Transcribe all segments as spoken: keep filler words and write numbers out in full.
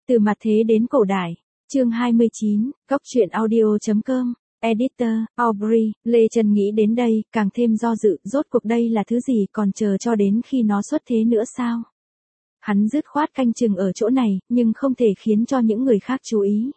Từ mặt thế đến cổ đại. Chương hai mươi chín, Góc truyện audio.com. Editor, Aubrey. Lê Trân nghĩ đến đây, càng thêm do dự, rốt cuộc đây là thứ gì, còn chờ cho đến khi nó xuất thế nữa sao? Hắn dứt khoát canh chừng ở chỗ này, nhưng không thể khiến cho những người khác chú ý.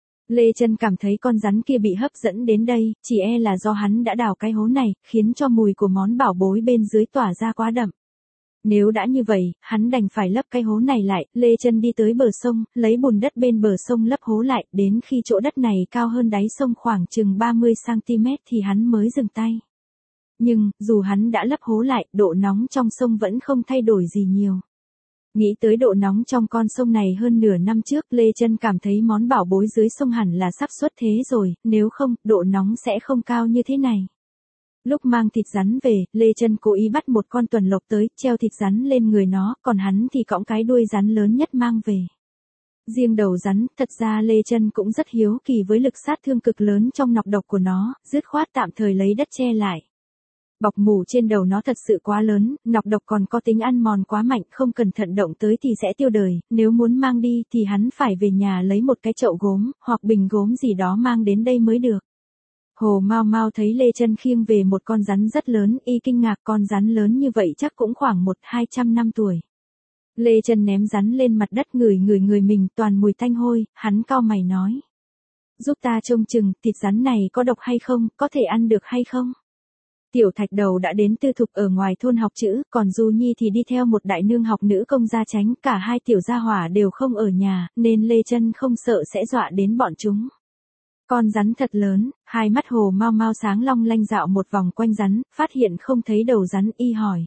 Lê Trân cảm thấy con rắn kia bị hấp dẫn đến đây, chỉ e là do hắn đã đào cái hố này, khiến cho mùi của món bảo bối bên dưới tỏa ra quá đậm. Nếu đã như vậy, hắn đành phải lấp cái hố này lại. Lê Trân đi tới bờ sông, lấy bùn đất bên bờ sông lấp hố lại, đến khi chỗ đất này cao hơn đáy sông khoảng chừng ba mươi xăng-ti-mét thì hắn mới dừng tay. Nhưng, dù hắn đã lấp hố lại, độ nóng trong sông vẫn không thay đổi gì nhiều. Nghĩ tới độ nóng trong con sông này hơn nửa năm trước, Lê Trân cảm thấy món bảo bối dưới sông hẳn là sắp xuất thế rồi, nếu không, độ nóng sẽ không cao như thế này. Lúc mang thịt rắn về, Lê Trân cố ý bắt một con tuần lộc tới, treo thịt rắn lên người nó, còn hắn thì cõng cái đuôi rắn lớn nhất mang về. Riêng đầu rắn, thật ra Lê Trân cũng rất hiếu kỳ với lực sát thương cực lớn trong nọc độc của nó, dứt khoát tạm thời lấy đất che lại. Bọc mủ trên đầu nó thật sự quá lớn, nọc độc còn có tính ăn mòn quá mạnh, không cẩn thận động tới thì sẽ tiêu đời, nếu muốn mang đi thì hắn phải về nhà lấy một cái chậu gốm, hoặc bình gốm gì đó mang đến đây mới được. Hồ Mao Mao thấy Lê Trân khiêng về một con rắn rất lớn, y kinh ngạc, con rắn lớn như vậy chắc cũng khoảng một hai trăm năm tuổi. Lê Trân ném rắn lên mặt đất, ngửi ngửi người mình toàn mùi tanh hôi, hắn cau mày nói. Giúp ta trông chừng, thịt rắn này có độc hay không, có thể ăn được hay không? Tiểu Thạch Đầu đã đến tư thục ở ngoài thôn học chữ, còn Du Nhi thì đi theo một đại nương học nữ công gia Chánh, cả hai tiểu gia hỏa đều không ở nhà, nên Lê Trân không sợ sẽ dọa đến bọn chúng. Con rắn thật lớn, hai mắt Hồ Mao Mao sáng long lanh dạo một vòng quanh rắn, phát hiện không thấy đầu rắn, y hỏi.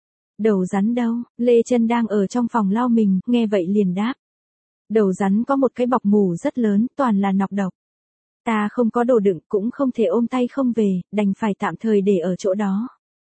Đầu rắn đâu? Lê Trân đang ở trong phòng lau mình, nghe vậy liền đáp. Đầu rắn có một cái bọc mủ rất lớn, toàn là nọc độc. Ta không có đồ đựng, cũng không thể ôm tay không về, đành phải tạm thời để ở chỗ đó.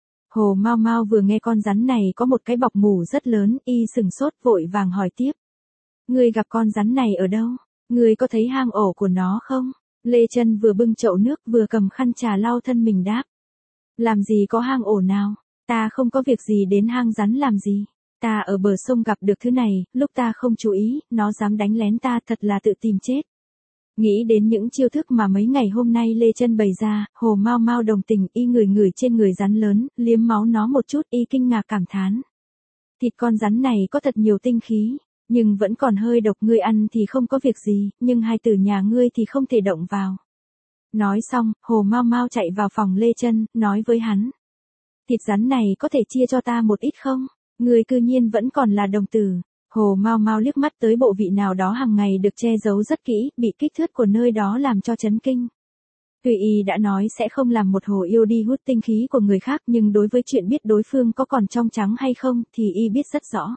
Hồ Mao Mao vừa nghe con rắn này có một cái bọc mủ rất lớn, y sừng sốt vội vàng hỏi tiếp. Ngươi gặp con rắn này ở đâu? Ngươi có thấy hang ổ của nó không? Lê Trân vừa bưng chậu nước vừa cầm khăn trà lau thân mình đáp. Làm gì có hang ổ nào? Ta không có việc gì đến hang rắn làm gì? Ta ở bờ sông gặp được thứ này, lúc ta không chú ý, nó dám đánh lén ta, thật là tự tìm chết. Nghĩ đến những chiêu thức mà mấy ngày hôm nay Lê Trân bày ra, Hồ Mao Mao đồng tình, y ngửi ngửi trên người rắn lớn, liếm máu nó một chút, y kinh ngạc cảm thán. Thịt con rắn này có thật nhiều tinh khí, nhưng vẫn còn hơi độc, ngươi ăn thì không có việc gì, nhưng hai tử nhà ngươi thì không thể động vào. Nói xong, Hồ Mao Mao chạy vào phòng Lê Trân, nói với hắn. Thịt rắn này có thể chia cho ta một ít không? Ngươi cư nhiên vẫn còn là đồng tử. Hồ Mao Mao liếc mắt tới bộ vị nào đó hàng ngày được che giấu rất kỹ, bị kích thước của nơi đó làm cho chấn kinh. Tuy y đã nói sẽ không làm một hồ yêu đi hút tinh khí của người khác, nhưng đối với chuyện biết đối phương có còn trong trắng hay không thì y biết rất rõ.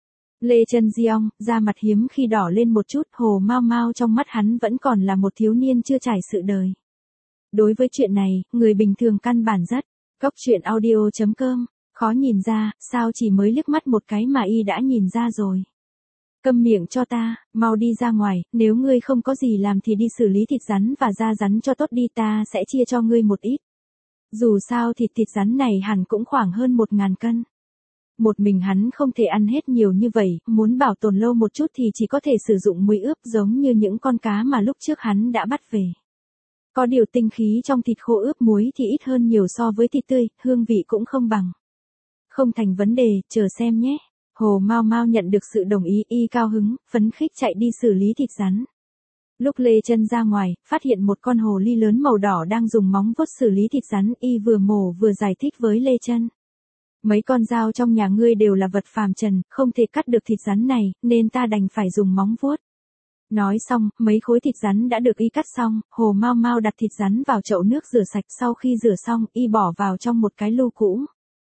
Lê Trân Giong, da mặt hiếm khi đỏ lên một chút, Hồ Mao Mao trong mắt hắn vẫn còn là một thiếu niên chưa trải sự đời. Đối với chuyện này, người bình thường căn bản rất. Góc truyện audio.com. Khó nhìn ra, sao chỉ mới liếc mắt một cái mà y đã nhìn ra rồi. Câm miệng cho ta, mau đi ra ngoài, nếu ngươi không có gì làm thì đi xử lý thịt rắn và da rắn cho tốt đi, ta sẽ chia cho ngươi một ít. Dù sao thịt thịt rắn này hẳn cũng khoảng hơn một ngàn cân. Một mình hắn không thể ăn hết nhiều như vậy, muốn bảo tồn lâu một chút thì chỉ có thể sử dụng muối ướp giống như những con cá mà lúc trước hắn đã bắt về. Có điều tinh khí trong thịt khô ướp muối thì ít hơn nhiều so với thịt tươi, hương vị cũng không bằng. Không thành vấn đề, chờ xem nhé. Hồ Mao Mao nhận được sự đồng ý, y cao hứng, phấn khích chạy đi xử lý thịt rắn. Lúc Lê Trân ra ngoài, phát hiện một con hồ ly lớn màu đỏ đang dùng móng vuốt xử lý thịt rắn, y vừa mổ vừa giải thích với Lê Trân. Mấy con dao trong nhà ngươi đều là vật phàm trần, không thể cắt được thịt rắn này, nên ta đành phải dùng móng vuốt. Nói xong, mấy khối thịt rắn đã được y cắt xong, Hồ Mao Mao đặt thịt rắn vào chậu nước rửa sạch, sau khi rửa xong, y bỏ vào trong một cái lu cũ.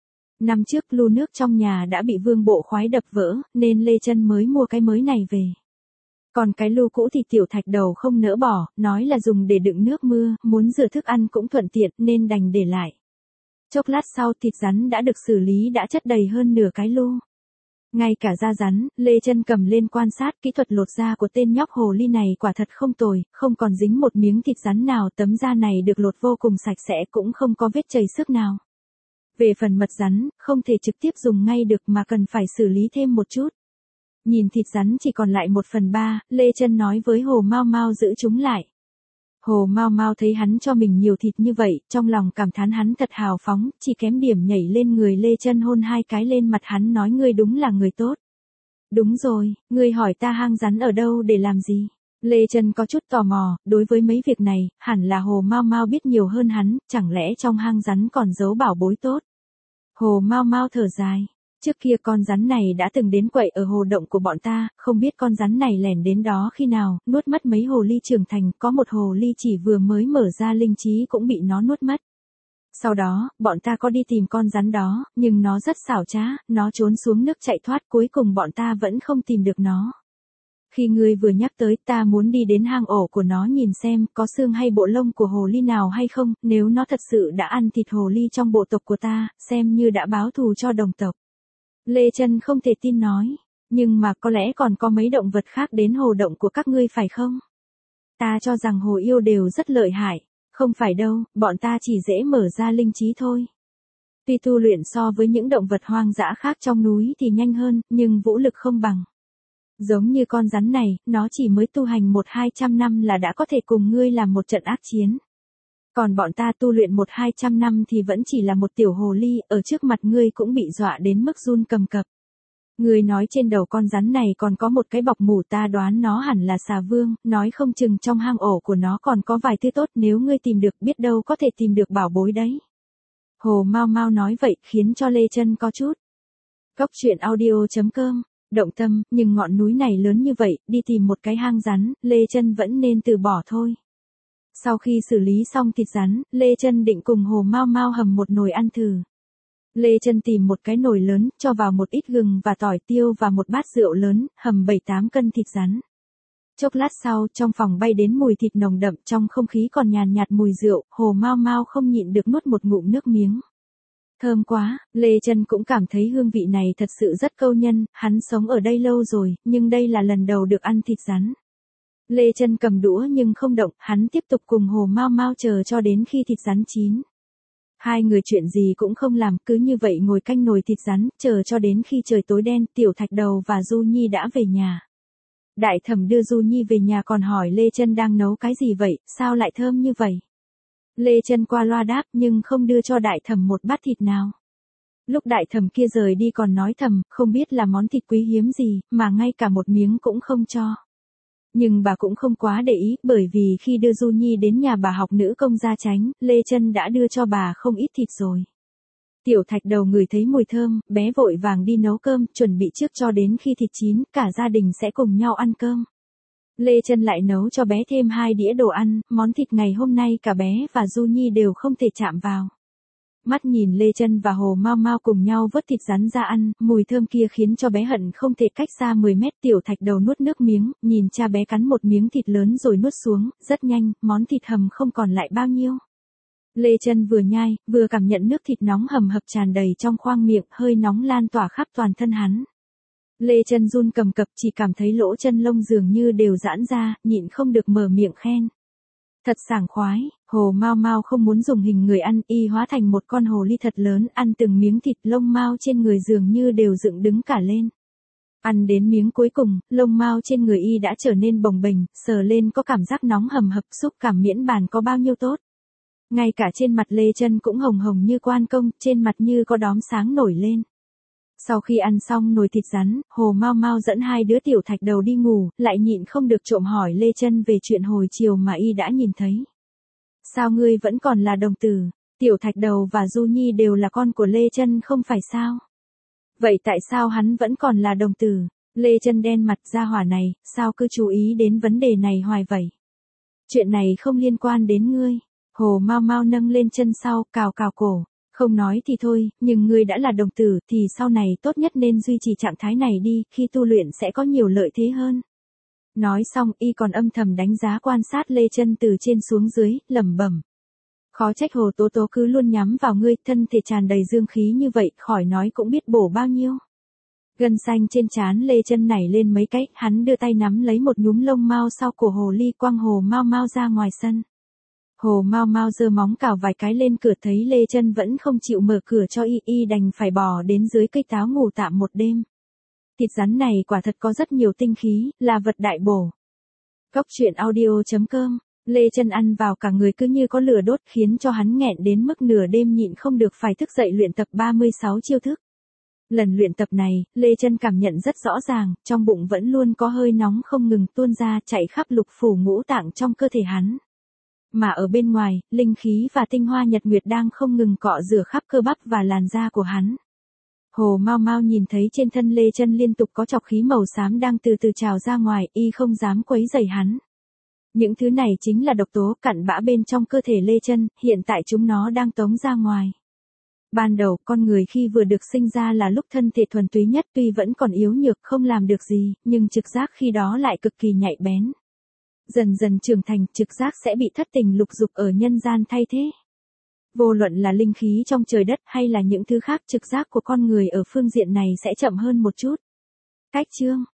Năm trước lu nước trong nhà đã bị Vương Bộ Khoái đập vỡ, nên Lê Trân mới mua cái mới này về. Còn cái lu cũ thì Tiểu Thạch Đầu không nỡ bỏ, nói là dùng để đựng nước mưa, muốn rửa thức ăn cũng thuận tiện nên đành để lại. Chốc lát sau thịt rắn đã được xử lý đã chất đầy hơn nửa cái lu. Ngay cả da rắn, Lê Trân cầm lên quan sát, kỹ thuật lột da của tên nhóc hồ ly này quả thật không tồi, không còn dính một miếng thịt rắn nào, tấm da này được lột vô cùng sạch sẽ, cũng không có vết chảy xước nào. Về phần mật rắn, không thể trực tiếp dùng ngay được mà cần phải xử lý thêm một chút. Nhìn thịt rắn chỉ còn lại một phần ba, Lê Chân nói với Hồ Mao Mao giữ chúng lại. Hồ Mao Mao thấy hắn cho mình nhiều thịt như vậy, trong lòng cảm thán hắn thật hào phóng, chỉ kém điểm nhảy lên người Lê Chân hôn hai cái lên mặt hắn nói ngươi đúng là người tốt. Đúng rồi, ngươi hỏi ta hang rắn ở đâu để làm gì? Lê Chân có chút tò mò, đối với mấy việc này, hẳn là Hồ Mao Mao biết nhiều hơn hắn, chẳng lẽ trong hang rắn còn giấu bảo bối tốt? Hồ Mao Mao thở dài. Trước kia con rắn này đã từng đến quậy ở hồ động của bọn ta, không biết con rắn này lẻn đến đó khi nào, nuốt mất mấy hồ ly trưởng thành, có một hồ ly chỉ vừa mới mở ra linh trí cũng bị nó nuốt mất. Sau đó, bọn ta có đi tìm con rắn đó, nhưng nó rất xảo trá, nó trốn xuống nước chạy thoát, cuối cùng bọn ta vẫn không tìm được nó. Khi ngươi vừa nhắc tới, ta muốn đi đến hang ổ của nó nhìn xem có xương hay bộ lông của hồ ly nào hay không, nếu nó thật sự đã ăn thịt hồ ly trong bộ tộc của ta, xem như đã báo thù cho đồng tộc. Lê Chân không thể tin nói, nhưng mà có lẽ còn có mấy động vật khác đến hồ động của các ngươi phải không? Ta cho rằng hồ yêu đều rất lợi hại, không phải đâu, bọn ta chỉ dễ mở ra linh trí thôi. Tuy tu luyện so với những động vật hoang dã khác trong núi thì nhanh hơn, nhưng vũ lực không bằng. Giống như con rắn này, nó chỉ mới tu hành một hai trăm năm là đã có thể cùng ngươi làm một trận ác chiến. Còn bọn ta tu luyện một hai trăm năm thì vẫn chỉ là một tiểu hồ ly, ở trước mặt ngươi cũng bị dọa đến mức run cầm cập. Ngươi nói trên đầu con rắn này còn có một cái bọc mủ, ta đoán nó hẳn là xà vương, nói không chừng trong hang ổ của nó còn có vài thứ tốt, nếu ngươi tìm được biết đâu có thể tìm được bảo bối đấy. Hồ Mao Mao nói vậy khiến cho Lê Chân có chút. Cốc truyện audio chấm com động tâm, nhưng ngọn núi này lớn như vậy, đi tìm một cái hang rắn, Lê Chân vẫn nên từ bỏ thôi. Sau khi xử lý xong thịt rắn, Lê Chân định cùng Hồ Mao Mao hầm một nồi ăn thử. Lê Chân tìm một cái nồi lớn, cho vào một ít gừng và tỏi tiêu và một bát rượu lớn, hầm bảy tám cân thịt rắn. Chốc lát sau, trong phòng bay đến mùi thịt nồng đậm, trong không khí còn nhàn nhạt mùi rượu, Hồ Mao Mao không nhịn được nuốt một ngụm nước miếng. Thơm quá, Lê Chân cũng cảm thấy hương vị này thật sự rất câu nhân, hắn sống ở đây lâu rồi, nhưng đây là lần đầu được ăn thịt rắn. Lê Chân cầm đũa nhưng không động, hắn tiếp tục cùng Hồ Mao Mao chờ cho đến khi thịt rắn chín. Hai người chuyện gì cũng không làm, cứ như vậy ngồi canh nồi thịt rắn, chờ cho đến khi trời tối đen, Tiểu Thạch Đầu và Du Nhi đã về nhà. Đại Thẩm đưa Du Nhi về nhà còn hỏi Lê Chân đang nấu cái gì vậy, sao lại thơm như vậy? Lê Chân qua loa đáp nhưng không đưa cho Đại Thẩm một bát thịt nào. Lúc Đại Thẩm kia rời đi còn nói thầm, không biết là món thịt quý hiếm gì, mà ngay cả một miếng cũng không cho. Nhưng bà cũng không quá để ý, bởi vì khi đưa Du Nhi đến nhà bà học nữ công gia chánh, Lê Chân đã đưa cho bà không ít thịt rồi. Tiểu Thạch Đầu ngửi thấy mùi thơm, bé vội vàng đi nấu cơm, chuẩn bị trước cho đến khi thịt chín, cả gia đình sẽ cùng nhau ăn cơm. Lê Chân lại nấu cho bé thêm hai đĩa đồ ăn, món thịt ngày hôm nay cả bé và Du Nhi đều không thể chạm vào. Mắt nhìn Lê Chân và Hồ Mao Mao cùng nhau vớt thịt rắn ra ăn, mùi thơm kia khiến cho bé hận không thể cách xa mười mét. Tiểu Thạch Đầu nuốt nước miếng, nhìn cha bé cắn một miếng thịt lớn rồi nuốt xuống, rất nhanh, món thịt hầm không còn lại bao nhiêu. Lê Chân vừa nhai, vừa cảm nhận nước thịt nóng hầm hập tràn đầy trong khoang miệng, hơi nóng lan tỏa khắp toàn thân hắn. Lê Chân run cầm cập, chỉ cảm thấy lỗ chân lông dường như đều giãn ra, nhịn không được mở miệng khen. Thật sảng khoái. Hồ Mao Mao không muốn dùng hình người ăn, y hóa thành một con hồ ly thật lớn, ăn từng miếng thịt, lông mao trên người dường như đều dựng đứng cả lên. Ăn đến miếng cuối cùng, lông mao trên người y đã trở nên bồng bềnh, sờ lên có cảm giác nóng hầm hập, xúc cảm miễn bàn có bao nhiêu tốt. Ngay cả trên mặt Lê Chân cũng hồng hồng như quan công, trên mặt như có đốm sáng nổi lên. Sau khi ăn xong nồi thịt rắn, Hồ Mao Mao dẫn hai đứa Tiểu Thạch Đầu đi ngủ, lại nhịn không được trộm hỏi Lê Chân về chuyện hồi chiều mà y đã nhìn thấy. Sao ngươi vẫn còn là đồng tử? Tiểu Thạch Đầu và Du Nhi đều là con của Lê Chân không phải sao? Vậy tại sao hắn vẫn còn là đồng tử? Lê Chân đen mặt, gia hỏa này, sao cứ chú ý đến vấn đề này hoài vậy? Chuyện này không liên quan đến ngươi. Hồ Mao Mao nâng lên chân sau, cào cào cổ. Không nói thì thôi, nhưng ngươi đã là đồng tử thì sau này tốt nhất nên duy trì trạng thái này đi, khi tu luyện sẽ có nhiều lợi thế hơn. Nói xong, y còn âm thầm đánh giá quan sát Lê Chân từ trên xuống dưới, lẩm bẩm. Khó trách Hồ Tố Tố cứ luôn nhắm vào ngươi, thân thể tràn đầy dương khí như vậy, khỏi nói cũng biết bổ bao nhiêu. Gân xanh trên trán Lê Chân nảy lên mấy cái, hắn đưa tay nắm lấy một nhúm lông mao sau cổ hồ ly, quăng Hồ Mao Mao ra ngoài sân. Hồ Mao Mao giơ móng cào vài cái lên cửa, thấy Lê Chân vẫn không chịu mở cửa cho y, y đành phải bò đến dưới cây táo ngủ tạm một đêm. Thịt rắn này quả thật có rất nhiều tinh khí, là vật đại bổ. Cóc truyện audio chấm com, Lê Chân ăn vào cả người cứ như có lửa đốt khiến cho hắn nghẹn đến mức nửa đêm nhịn không được phải thức dậy luyện tập ba mươi sáu chiêu thức. Lần luyện tập này, Lê Chân cảm nhận rất rõ ràng, trong bụng vẫn luôn có hơi nóng không ngừng tuôn ra chạy khắp lục phủ ngũ tạng trong cơ thể hắn. Mà ở bên ngoài, linh khí và tinh hoa nhật nguyệt đang không ngừng cọ rửa khắp cơ bắp và làn da của hắn. Hồ Mao Mao nhìn thấy trên thân Lê Chân liên tục có chọc khí màu xám đang từ từ trào ra ngoài, y không dám quấy rầy hắn. Những thứ này chính là độc tố cặn bã bên trong cơ thể Lê Chân, hiện tại chúng nó đang tống ra ngoài. Ban đầu, con người khi vừa được sinh ra là lúc thân thể thuần túy nhất, tuy vẫn còn yếu nhược không làm được gì, nhưng trực giác khi đó lại cực kỳ nhạy bén. Dần dần trưởng thành, trực giác sẽ bị thất tình lục dục ở nhân gian thay thế. Vô luận là linh khí trong trời đất hay là những thứ khác, trực giác của con người ở phương diện này sẽ chậm hơn một chút. Cách chương